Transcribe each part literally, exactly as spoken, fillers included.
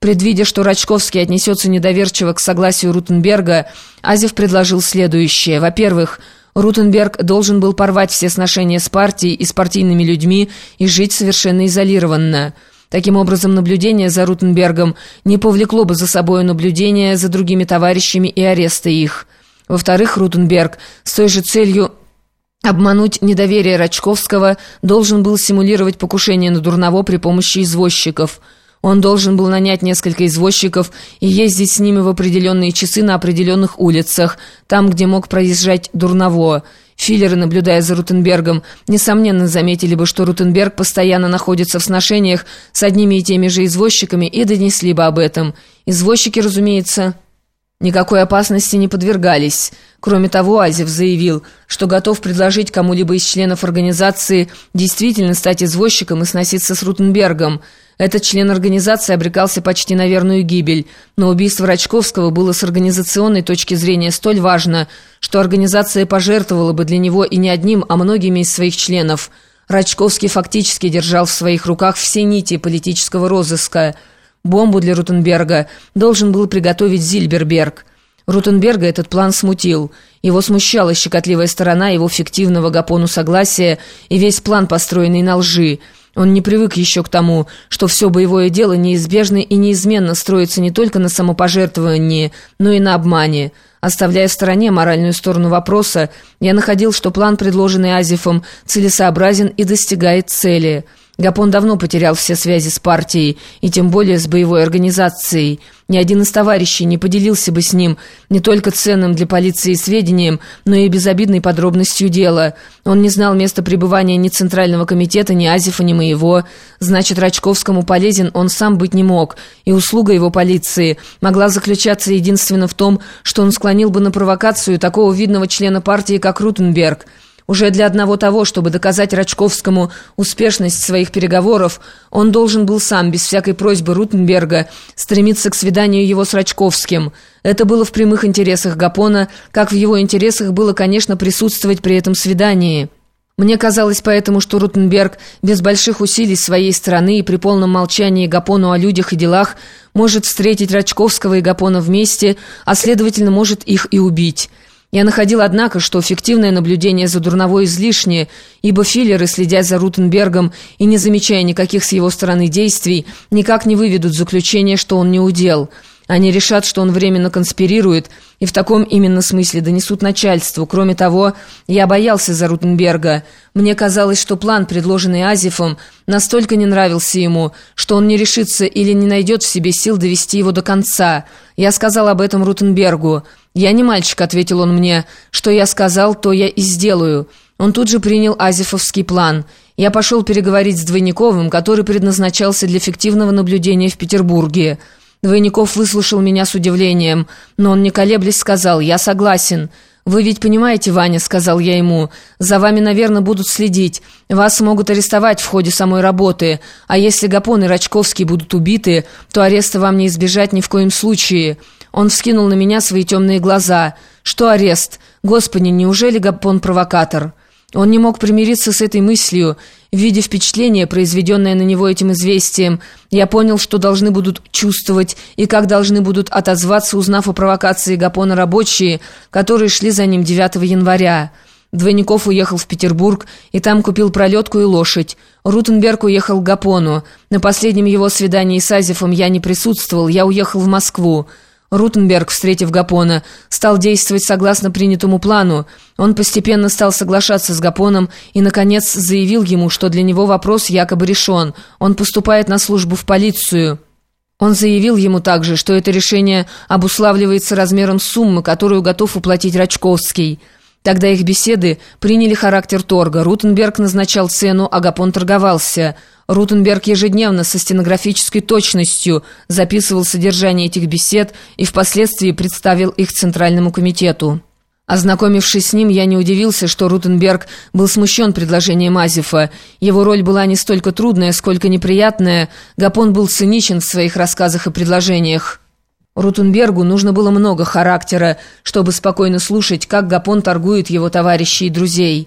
Предвидя, что Рачковский отнесется недоверчиво к согласию Рутенберга, Азев предложил следующее. Во-первых, Рутенберг должен был порвать все сношения с партией и с партийными людьми и жить совершенно изолированно. Таким образом, наблюдение за Рутенбергом не повлекло бы за собой наблюдение за другими товарищами и ареста их. Во-вторых, Рутенберг с той же целью обмануть недоверие Рачковского должен был симулировать покушение на Дурново при помощи извозчиков. Он должен был нанять несколько извозчиков и ездить с ними в определенные часы на определенных улицах, там, где мог проезжать Дурново. Филлеры, наблюдая за Рутенбергом, несомненно заметили бы, что Рутенберг постоянно находится в сношениях с одними и теми же извозчиками и донесли бы об этом. Извозчики, разумеется, никакой опасности не подвергались. Кроме того, Азев заявил, что готов предложить кому-либо из членов организации действительно стать извозчиком и сноситься с Рутенбергом. Этот член организации обрекался почти на верную гибель, но убийство Рачковского было с организационной точки зрения столь важно, что организация пожертвовала бы для него и не одним, а многими из своих членов. Рачковский фактически держал в своих руках все нити политического розыска. Бомбу для Рутенберга должен был приготовить Зильберберг. Рутенберга этот план смутил. Его смущала щекотливая сторона его фиктивного Гапону согласия и весь план, построенный на лжи. Он не привык еще к тому, что все боевое дело неизбежно и неизменно строится не только на самопожертвовании, но и на обмане. Оставляя в стороне моральную сторону вопроса, я находил, что план, предложенный Азефом, целесообразен и достигает цели. Гапон давно потерял все связи с партией, и тем более с боевой организацией. Ни один из товарищей не поделился бы с ним не только ценным для полиции сведением, но и безобидной подробностью дела. Он не знал места пребывания ни Центрального комитета, ни Азефа, ни моего. Значит, Рачковскому полезен он сам быть не мог, и услуга его полиции могла заключаться единственно в том, что он склонил бы на провокацию такого видного члена партии, как Рутенберг. Уже для одного того, чтобы доказать Рачковскому успешность своих переговоров, он должен был сам, без всякой просьбы Рутенберга, стремиться к свиданию его с Рачковским. Это было в прямых интересах Гапона, как в его интересах было, конечно, присутствовать при этом свидании. Мне казалось поэтому, что Рутенберг без больших усилий своей стороны и при полном молчании Гапону о людях и делах может встретить Рачковского и Гапона вместе, а следовательно может их и убить. Я находил, однако, что фиктивное наблюдение за Дурново излишнее, ибо филлеры, следя за Рутенбергом и не замечая никаких с его стороны действий, никак не выведут заключение, что он не удел. Они решат, что он временно конспирирует, и в таком именно смысле донесут начальству. Кроме того, я боялся за Рутенберга. Мне казалось, что план, предложенный Азефом, настолько не нравился ему, что он не решится или не найдет в себе сил довести его до конца. Я сказал об этом Рутенбергу. «Я не мальчик», — ответил он мне. «Что я сказал, то я и сделаю». Он тут же принял азефовский план. Я пошел переговорить с Двойниковым, который предназначался для фиктивного наблюдения в Петербурге. Двойников выслушал меня с удивлением, но он, не колеблясь, сказал: «Я согласен». «Вы ведь понимаете, Ваня, — сказал я ему, — за вами, наверное, будут следить. Вас могут арестовать в ходе самой работы, а если Гапон и Рачковский будут убиты, то ареста вам не избежать ни в коем случае». Он вскинул на меня свои темные глаза. «Что арест? Господи, неужели Гапон провокатор?» Он не мог примириться с этой мыслью. Видя впечатление, произведенное на него этим известием, я понял, что должны будут чувствовать и как должны будут отозваться, узнав о провокации Гапона рабочие, которые шли за ним девятого января. Двойников уехал в Петербург и там купил пролетку и лошадь. Рутенберг уехал к Гапону. На последнем его свидании с Азефом я не присутствовал, я уехал в Москву. Рутенберг, встретив Гапона, стал действовать согласно принятому плану. Он постепенно стал соглашаться с Гапоном и, наконец, заявил ему, что для него вопрос якобы решен. Он поступает на службу в полицию. Он заявил ему также, что это решение обуславливается размером суммы, которую готов уплатить Рачковский. Тогда их беседы приняли характер торга. Рутенберг назначал цену, а Гапон торговался. Рутенберг ежедневно со стенографической точностью записывал содержание этих бесед и впоследствии представил их Центральному комитету. Ознакомившись с ним, я не удивился, что Рутенберг был смущен предложением Азефа. Его роль была не столько трудная, сколько неприятная. Гапон был циничен в своих рассказах и предложениях. Рутенбергу нужно было много характера, чтобы спокойно слушать, как Гапон торгует его товарищей и друзей.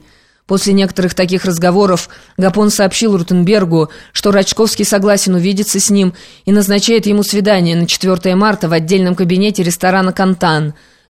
После некоторых таких разговоров Гапон сообщил Рутенбергу, что Рачковский согласен увидеться с ним и назначает ему свидание на четвёртое марта в отдельном кабинете ресторана «Кантан».